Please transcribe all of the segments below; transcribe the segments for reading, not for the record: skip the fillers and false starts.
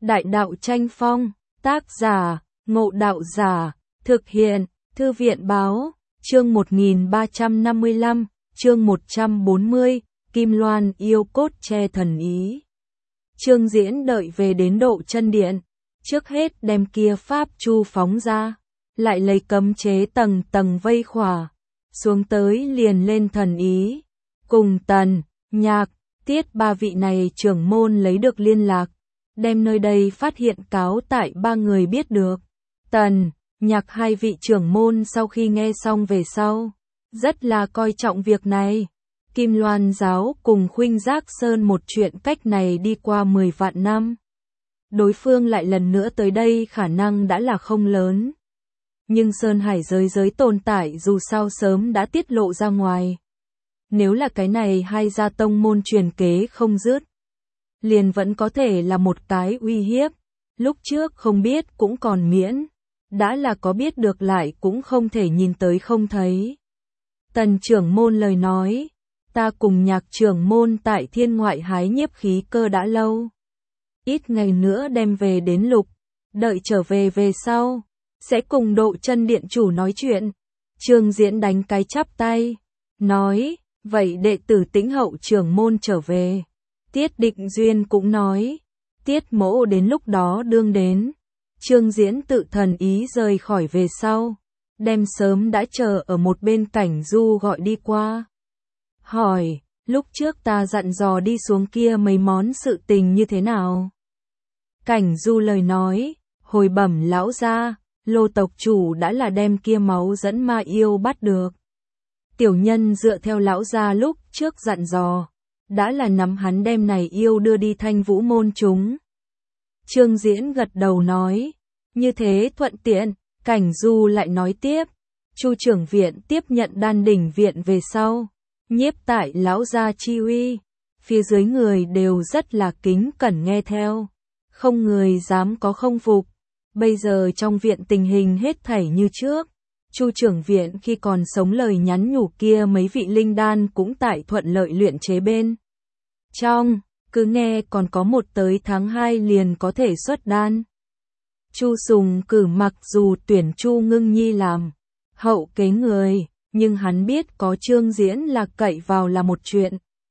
Đại đạo tranh phong, tác giả, Ngộ Đạo Giả, thực hiện, Thư viện báo, chương 1355, chương 140, Kim Loan yêu cốt che thần ý. Trương Diễn đợi về đến Độ Chân Điện, trước hết đem kia pháp chu phóng ra, lại lấy cấm chế tầng tầng vây khỏa, xuống tới liền lên thần ý, cùng Tần, Nhạc, Tiết ba vị này trưởng môn lấy được liên lạc, đem nơi đây phát hiện cáo tại ba người biết được. Tần, Nhạc hai vị trưởng môn sau khi nghe xong về sau, rất là coi trọng việc này. Kim Loan giáo cùng Khuynh Giác Sơn một chuyện cách này đi qua 10 vạn năm. Đối phương lại lần nữa tới đây khả năng đã là không lớn. Nhưng Sơn Hải giới tồn tại dù sao sớm đã tiết lộ ra ngoài. Nếu là cái này hai gia tông môn truyền kế không dứt, liền vẫn có thể là một cái uy hiếp. Lúc trước không biết cũng còn miễn, đã là có biết được lại cũng không thể nhìn tới không thấy. Tần trưởng môn lời nói, ta cùng Nhạc trưởng môn tại thiên ngoại hái nhiếp khí cơ đã lâu. Ít ngày nữa đem về đến Lục, đợi trở về sau, sẽ cùng Độ Chân Điện chủ nói chuyện. Trương Diễn đánh cái chắp tay, nói, vậy đệ tử Tĩnh Hậu trưởng môn trở về. Tiết Định Duyên cũng nói, Tiết mỗ đến lúc đó đương đến. Trương Diễn tự thần ý rời khỏi về sau, đem sớm đã chờ ở một bên Cảnh Du gọi đi qua. Hỏi, lúc trước ta dặn dò đi xuống kia mấy món sự tình như thế nào? Cảnh Du lời nói, hồi bẩm lão gia, Lô tộc chủ đã là đem kia máu dẫn ma yêu bắt được. Tiểu nhân dựa theo lão gia lúc trước dặn dò, đã là nắm hắn đem này yêu đưa đi Thanh Vũ môn chúng. Trương Diễn gật đầu nói, như thế thuận tiện. Cảnh Du lại nói tiếp, Chu trưởng viện tiếp nhận Đan Đỉnh viện về sau, nhiếp tại lão gia chi uy, phía dưới người đều rất là kính cẩn nghe theo, không người dám có không phục. Bây giờ trong viện tình hình hết thảy như trước, Chu trưởng viện khi còn sống lời nhắn nhủ kia mấy vị linh đan cũng tại thuận lợi luyện chế bên trong, cứ nghe còn có một tới tháng 2 liền có thể xuất đan. Chu Sùng Cử mặc dù tuyển Chu Ngưng Nhi làm hậu kế người, nhưng hắn biết có Trương Diễn là cậy vào là một chuyện.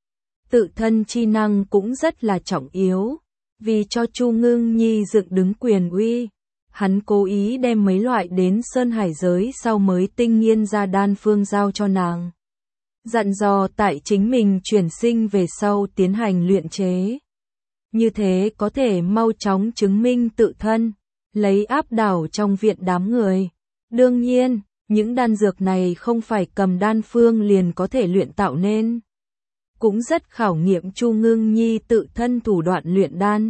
Tự thân chi năng cũng rất là trọng yếu, vì cho Chu Ngưng Nhi dựng đứng quyền uy, hắn cố ý đem mấy loại đến Sơn Hải giới sau mới tinh nghiên ra đan phương giao cho nàng. Dặn dò tại chính mình chuyển sinh về sau tiến hành luyện chế. Như thế có thể mau chóng chứng minh tự thân, lấy áp đảo trong viện đám người. Đương nhiên, những đan dược này không phải cầm đan phương liền có thể luyện tạo nên. Cũng rất khảo nghiệm Chu Ngưng Nhi tự thân thủ đoạn luyện đan.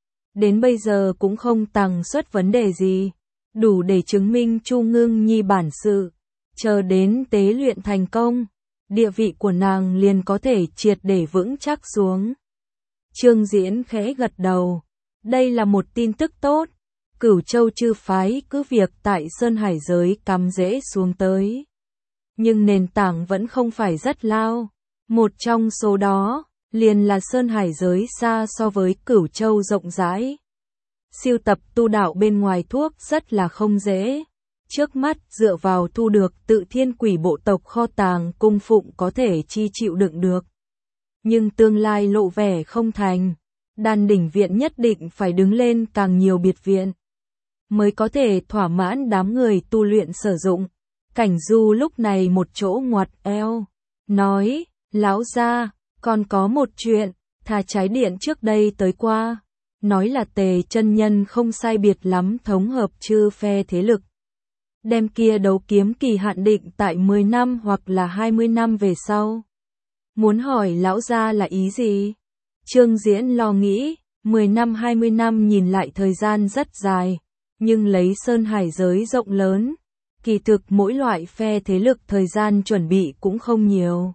Đến bây giờ cũng không tàng xuất vấn đề gì, đủ để chứng minh Chu Ngưng Nhi bản sự. Chờ đến tế luyện thành công, địa vị của nàng liền có thể triệt để vững chắc xuống. Trương Diễn khẽ gật đầu, đây là một tin tức tốt. Cửu Châu chư phái cứ việc tại Sơn Hải giới cắm rễ xuống tới. Nhưng nền tảng vẫn không phải rất lao. Một trong số đó, liền là Sơn Hải giới xa so với Cửu Châu rộng rãi. Siêu tập tu đạo bên ngoài thuốc rất là không dễ. Trước mắt dựa vào thu được Tự Thiên Quỷ bộ tộc kho tàng cung phụng có thể chi chịu đựng được. Nhưng tương lai lộ vẻ không thành. Đan Đỉnh viện nhất định phải đứng lên càng nhiều biệt viện, mới có thể thỏa mãn đám người tu luyện sử dụng. Cảnh Du lúc này một chỗ ngoặt eo, nói, lão gia, còn có một chuyện, Thà Trái Điện trước đây tới qua, nói là Tề chân nhân không sai biệt lắm thống hợp chư phe thế lực. Đem kia đấu kiếm kỳ hạn định tại 10 năm hoặc là 20 năm về sau. Muốn hỏi lão gia là ý gì? Trương Diễn lo nghĩ, 10 năm 20 năm nhìn lại thời gian rất dài. Nhưng lấy Sơn Hải giới rộng lớn, kỳ thực mỗi loại phe thế lực thời gian chuẩn bị cũng không nhiều.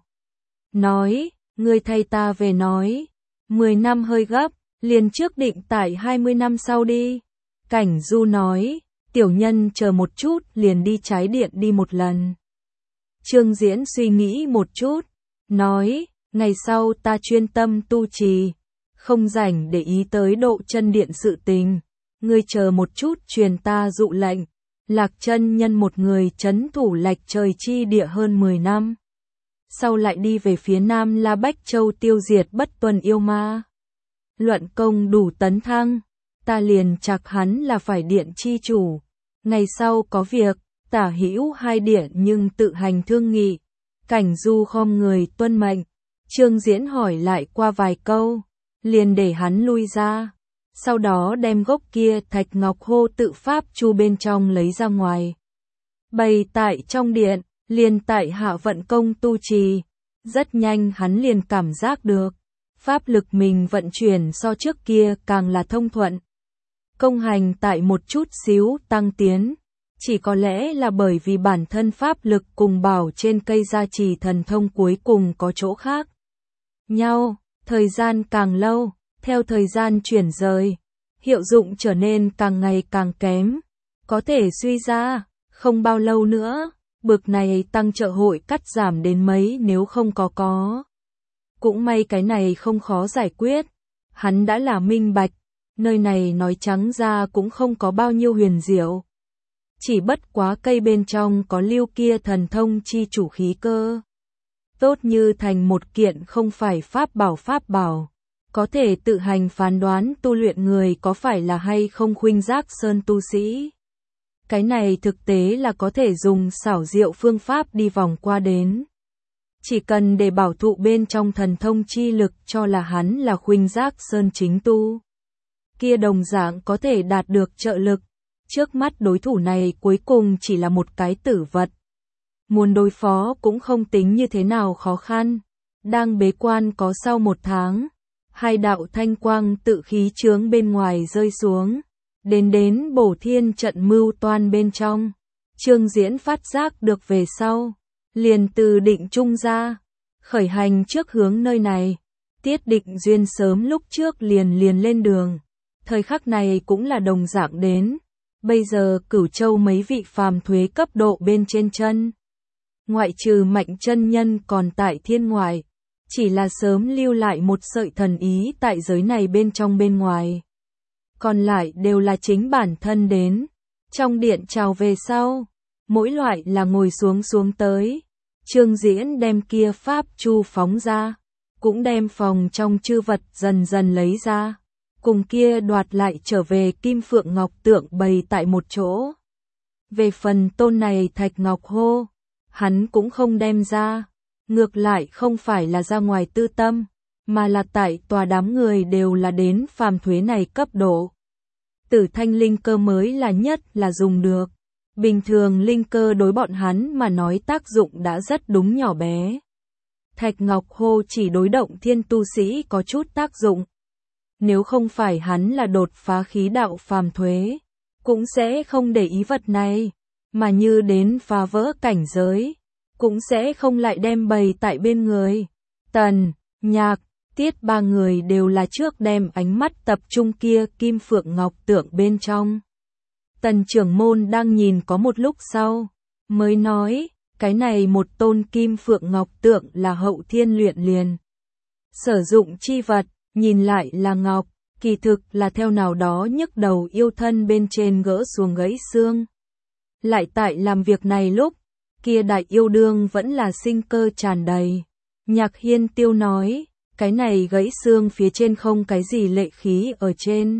Nói, ngươi thay ta về nói, 10 năm hơi gấp, liền trước định tại 20 năm sau đi. Cảnh Du nói, tiểu nhân chờ một chút liền đi Trái Điện đi một lần. Trương Diễn suy nghĩ một chút, nói, ngày sau ta chuyên tâm tu trì, không rảnh để ý tới Độ Chân Điện sự tình. Ngươi chờ một chút, truyền ta dụ lệnh. Lạc chân nhân một người trấn thủ Lạch Trời chi địa hơn 10 năm. Sau lại đi về phía Nam La Bách Châu tiêu diệt Bất Tuần yêu ma. Luận công đủ tấn thăng, ta liền chạc hắn là phải điện chi chủ. Ngày sau có việc, tả hữu hai điện nhưng tự hành thương nghị. Cảnh Du khom người tuân mệnh. Trương Diễn hỏi lại qua vài câu, liền để hắn lui ra. Sau đó đem gốc kia thạch ngọc hô tự pháp chu bên trong lấy ra ngoài. Bày tại trong điện, liền tại hạ vận công tu trì. Rất nhanh hắn liền cảm giác được, pháp lực mình vận chuyển so trước kia càng là thông thuận. Công hành tại một chút xíu tăng tiến. Chỉ có lẽ là bởi vì bản thân pháp lực cùng bảo trên cây gia trì thần thông cuối cùng có chỗ khác nhau. Thời gian càng lâu, theo thời gian chuyển rời, hiệu dụng trở nên càng ngày càng kém. Có thể suy ra, không bao lâu nữa, bực này tăng trợ hội cắt giảm đến mấy nếu không có. Cũng may cái này không khó giải quyết. Hắn đã là minh bạch, nơi này nói trắng ra cũng không có bao nhiêu huyền diệu. Chỉ bất quá cây bên trong có lưu kia thần thông chi chủ khí cơ. Tốt như thành một kiện không phải pháp bảo. Có thể tự hành phán đoán tu luyện người có phải là hay không Khuynh Giác Sơn tu sĩ. Cái này thực tế là có thể dùng xảo diệu phương pháp đi vòng qua đến. Chỉ cần để bảo thụ bên trong thần thông chi lực cho là hắn là Khuynh Giác Sơn chính tu. Kia đồng dạng có thể đạt được trợ lực. Trước mắt đối thủ này cuối cùng chỉ là một cái tử vật. Muốn đối phó cũng không tính như thế nào khó khăn. Đang bế quan có sau 1 tháng. 2 đạo thanh quang tự khí chướng bên ngoài rơi xuống. Đến Bổ Thiên trận mưu toan bên trong. Trương Diễn phát giác được về sau. Liền từ Định Trung ra. Khởi hành trước hướng nơi này. Tiết Định Duyên sớm lúc trước liền lên đường. Thời khắc này cũng là đồng dạng đến. Bây giờ Cửu Châu mấy vị phàm thuế cấp độ bên trên chân. Ngoại trừ Mạnh chân nhân còn tại thiên ngoại. Chỉ là sớm lưu lại một sợi thần ý tại giới này bên trong bên ngoài. Còn lại đều là chính bản thân đến. Trong điện chào về sau. Mỗi loại là ngồi xuống tới. Trương Diễn đem kia pháp chu phóng ra. Cũng đem phòng trong chư vật dần dần lấy ra. Cùng kia đoạt lại trở về kim phượng ngọc tượng bày tại một chỗ. Về phần tôn này thạch ngọc hô, hắn cũng không đem ra. Ngược lại không phải là ra ngoài tư tâm, mà là tại tòa đám người đều là đến phàm thuế này cấp độ. Tử thanh linh cơ mới là nhất là dùng được. Bình thường linh cơ đối bọn hắn mà nói tác dụng đã rất đúng nhỏ bé. Thạch ngọc hô chỉ đối động thiên tu sĩ có chút tác dụng. Nếu không phải hắn là đột phá khí đạo phàm thuế, cũng sẽ không để ý vật này, mà như đến phá vỡ cảnh giới, cũng sẽ không lại đem bày tại bên người. Tần, Nhạc, Tiết 3 người đều là trước đem ánh mắt tập trung kia kim phượng ngọc tượng bên trong. Tần trưởng môn đang nhìn có một lúc sau, mới nói, cái này một tôn kim phượng ngọc tượng là hậu thiên luyện liền. Sử dụng chi vật, nhìn lại là ngọc, kỳ thực là theo nào đó nhức đầu yêu thân bên trên gỡ xuống gãy xương. Lại tại làm việc này lúc, kia đại yêu đương vẫn là sinh cơ tràn đầy. Nhạc Hiên Tiêu nói, cái này gãy xương phía trên không cái gì lệ khí ở trên.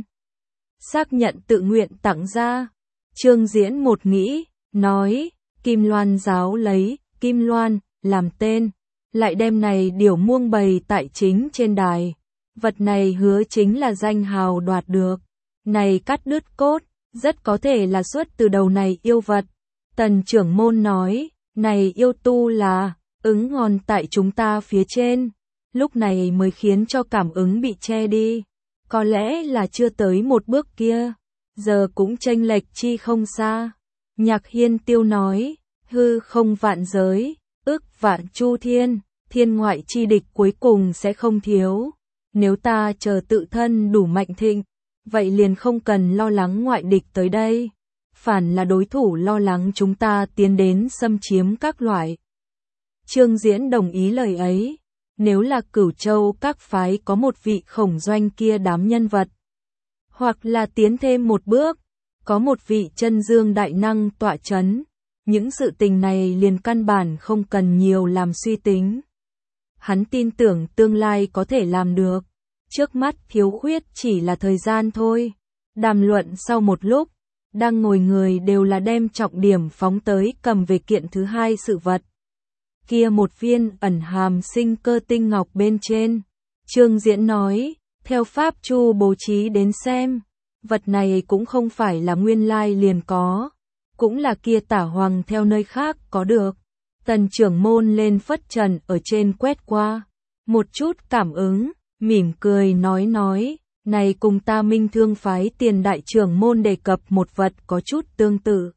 Xác nhận tự nguyện tặng ra. Trương Diễn một nghĩ, nói, Kim Loan giáo lấy, Kim Loan, làm tên, lại đem này điểu muông bày tại chính trên đài. Vật này hứa chính là danh hào đoạt được. Này cắt đứt cốt, rất có thể là xuất từ đầu này yêu vật. Tần trưởng môn nói, này yêu tu là, ứng hòn tại chúng ta phía trên. Lúc này mới khiến cho cảm ứng bị che đi. Có lẽ là chưa tới một bước kia. Giờ cũng chênh lệch chi không xa. Nhạc Hiên Tiêu nói, hư không vạn giới, ức vạn chu thiên, thiên ngoại chi địch cuối cùng sẽ không thiếu. Nếu ta chờ tự thân đủ mạnh thịnh, vậy liền không cần lo lắng ngoại địch tới đây. Phản là đối thủ lo lắng chúng ta tiến đến xâm chiếm các loại. Trương Diễn đồng ý lời ấy. Nếu là Cửu Châu các phái có một vị Khổng Doanh kia đám nhân vật, hoặc là tiến thêm một bước, có một vị chân dương đại năng tọa chấn, những sự tình này liền căn bản không cần nhiều làm suy tính. Hắn tin tưởng tương lai có thể làm được, trước mắt thiếu khuyết chỉ là thời gian thôi. Đàm luận sau một lúc, đang ngồi người đều là đem trọng điểm phóng tới cầm về kiện thứ hai sự vật. Kia một viên ẩn hàm sinh cơ tinh ngọc bên trên. Trương Diễn nói, theo pháp chu bố trí đến xem, vật này cũng không phải là nguyên lai liền có, cũng là kia Tả Hoàng theo nơi khác có được. Tần trưởng môn lên phất trần ở trên quét qua, một chút cảm ứng, mỉm cười nói, này cùng ta Minh Thương phái Tiền đại trưởng môn đề cập một vật có chút tương tự.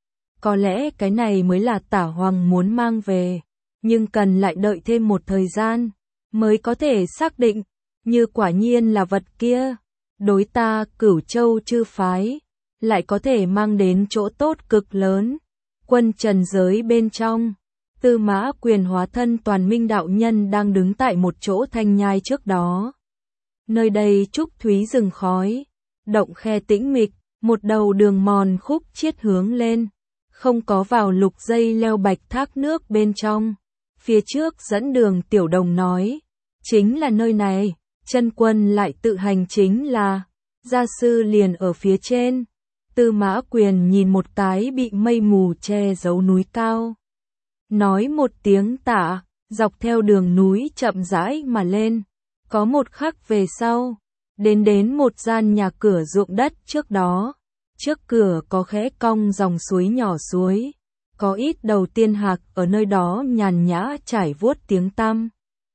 Có lẽ cái này mới là Tả Hoàng muốn mang về, nhưng cần lại đợi thêm một thời gian, mới có thể xác định, như quả nhiên là vật kia, đối ta Cửu Châu chư phái, lại có thể mang đến chỗ tốt cực lớn. Quân trần giới bên trong, Tư Mã Quyền hóa thân Toàn Minh đạo nhân đang đứng tại một chỗ thanh nhai trước đó. Nơi đây trúc thúy rừng khói, động khe tĩnh mịch, một đầu đường mòn khúc chiết hướng lên, không có vào lục dây leo bạch thác nước bên trong. Phía trước dẫn đường Tiểu Đồng nói, chính là nơi này, chân quân lại tự hành chính là, gia sư liền ở phía trên. Tư Mã Quyền nhìn một cái bị mây mù che giấu núi cao, nói một tiếng tạ, dọc theo đường núi chậm rãi mà lên. Có một khắc về sau, đến một gian nhà cửa ruộng đất trước đó. Trước cửa có khẽ cong dòng suối nhỏ suối, có ít đầu tiên hạc ở nơi đó nhàn nhã trải vuốt tiếng tăm.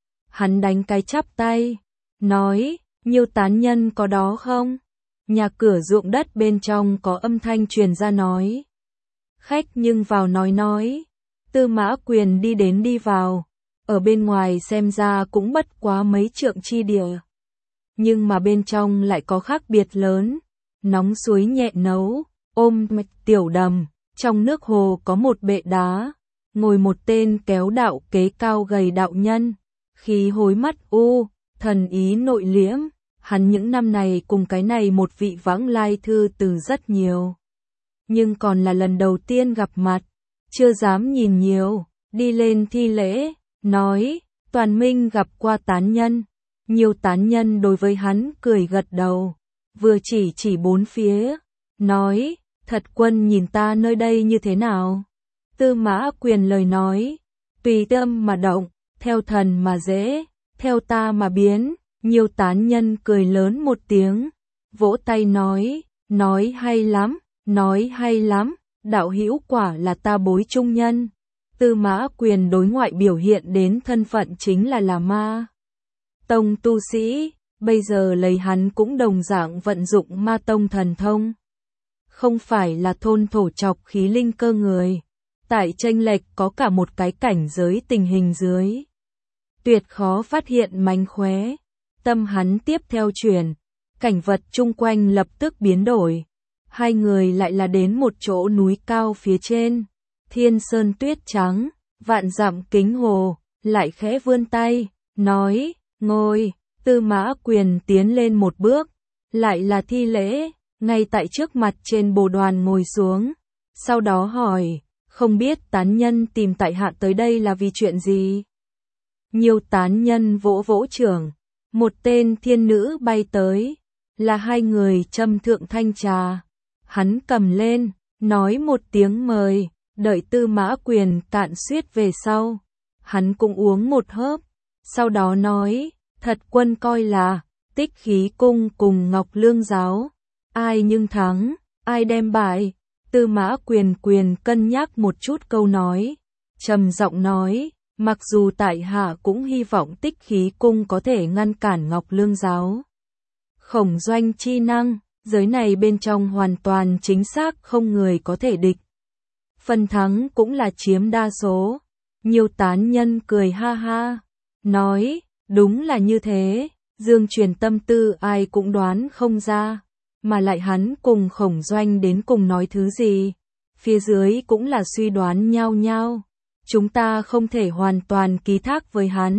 Hắn đánh cái chắp tay, nói, nhiều tán nhân có đó không? Nhà cửa ruộng đất bên trong có âm thanh truyền ra nói. Khách nhưng vào nói. Tư Mã Quyền đi đến đi vào, ở bên ngoài xem ra cũng bất quá mấy trượng chi địa. Nhưng mà bên trong lại có khác biệt lớn, nóng suối nhẹ nấu, ôm mạch tiểu đầm, trong nước hồ có một bệ đá, ngồi một tên kéo đạo kế cao gầy đạo nhân, khí hối mắt u, thần ý nội liễm. Hắn những năm này cùng cái này một vị vãng lai thư từ rất nhiều, nhưng còn là lần đầu tiên gặp mặt, chưa dám nhìn nhiều, đi lên thi lễ, nói, Toàn Minh gặp qua tán nhân. Nhiều tán nhân đối với hắn cười gật đầu, vừa chỉ bốn phía, nói, thật quân nhìn ta nơi đây như thế nào? Tư Mã Quyền lời nói, tùy tâm mà động, theo thần mà dễ, theo ta mà biến. Nhiều tán nhân cười lớn một tiếng, vỗ tay nói hay lắm, đạo hữu quả là ta bối trung nhân. Tư Mã Quyền đối ngoại biểu hiện đến thân phận chính là ma tông tu sĩ, bây giờ lấy hắn cũng đồng dạng vận dụng ma tông thần thông. Không phải là thôn thổ chọc khí linh cơ người, tại chênh lệch có cả một cái cảnh giới tình hình dưới. Tuyệt khó phát hiện mánh khóe. Tâm hắn tiếp theo chuyển, cảnh vật chung quanh lập tức biến đổi. Hai người lại là đến một chỗ núi cao phía trên, thiên sơn tuyết trắng, vạn dặm kính hồ, lại khẽ vươn tay, nói, ngồi. Tư Mã Quyền tiến lên một bước, lại là thi lễ, ngay tại trước mặt trên bồ đoàn ngồi xuống, sau đó hỏi, không biết tán nhân tìm tại hạ tới đây là vì chuyện gì? Nhiều tán nhân vỗ vỗ trưởng. Một tên thiên nữ bay tới, là hai người châm thượng thanh trà. Hắn cầm lên, nói một tiếng mời, đợi Tư Mã Quyền cạn suýt về sau. Hắn cũng uống một hớp, sau đó nói, thật quân coi là, Tích Khí Cung cùng Ngọc Lương Giáo. Ai nhưng thắng, ai đem bại? Tư Mã Quyền cân nhắc một chút câu nói, trầm giọng nói, mặc dù tại hạ cũng hy vọng Tích Khí Cung có thể ngăn cản Ngọc Lương Giáo. Khổng Doanh chi năng, giới này bên trong hoàn toàn chính xác không người có thể địch. Phần thắng cũng là chiếm đa số. Nhiều tán nhân cười ha ha, nói, đúng là như thế, Dương Truyền tâm tư ai cũng đoán không ra, mà lại hắn cùng Khổng Doanh đến cùng nói thứ gì, phía dưới cũng là suy đoán nhau nhau. Chúng ta không thể hoàn toàn ký thác với hắn,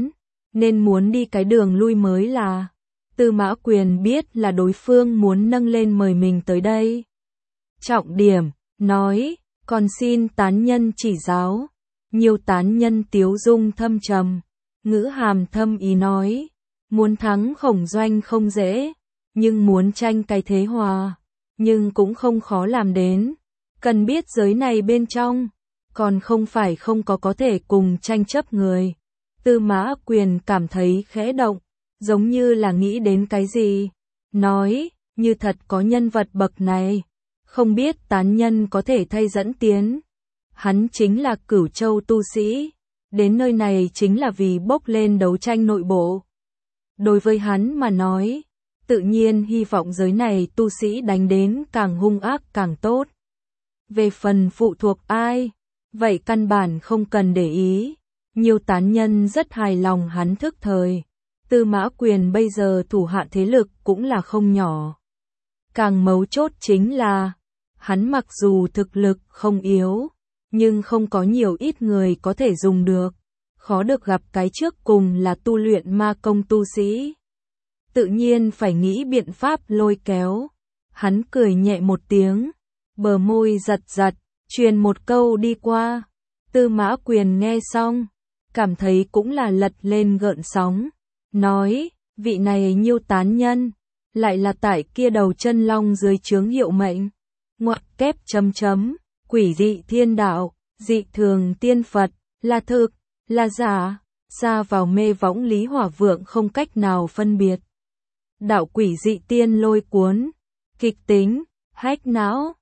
nên muốn đi cái đường lui mới là. Tư Mã Quyền biết là đối phương muốn nâng lên mời mình tới đây. Trọng điểm, nói, còn xin tán nhân chỉ giáo. Nhiều tán nhân tiếu dung thâm trầm, ngữ hàm thâm ý nói, muốn thắng Khổng Doanh không dễ, nhưng muốn tranh cái thế hòa, nhưng cũng không khó làm đến. Cần biết giới này bên trong, còn không phải không có thể cùng tranh chấp người. Tư Mã Quyền cảm thấy khẽ động, giống như là nghĩ đến cái gì. Nói, như thật có nhân vật bậc này, không biết tán nhân có thể thay dẫn tiến. Hắn chính là Cửu Châu tu sĩ, đến nơi này chính là vì bốc lên đấu tranh nội bộ. Đối với hắn mà nói, tự nhiên hy vọng giới này tu sĩ đánh đến càng hung ác càng tốt. Về phần phụ thuộc ai, vậy căn bản không cần để ý. Nhiều tán nhân rất hài lòng hắn thức thời. Tư Mã Quyền bây giờ thủ hạ thế lực cũng là không nhỏ. Càng mấu chốt chính là, hắn mặc dù thực lực không yếu, nhưng không có nhiều ít người có thể dùng được. Khó được gặp cái trước cùng là tu luyện ma công tu sĩ. Tự nhiên phải nghĩ biện pháp lôi kéo. Hắn cười nhẹ một tiếng, bờ môi giật giật, truyền một câu đi qua. Tư Mã Quyền nghe xong, cảm thấy cũng là lật lên gợn sóng. Nói, vị này Nhiêu tán nhân, lại là tại kia đầu chân long dưới chướng hiệu mệnh. Ngoặc kép chấm chấm, quỷ dị thiên đạo, dị thường tiên Phật, là thực, là giả, xa vào mê võng Lý Hỏa Vượng không cách nào phân biệt. Đạo quỷ dị tiên lôi cuốn, kịch tính, hách não,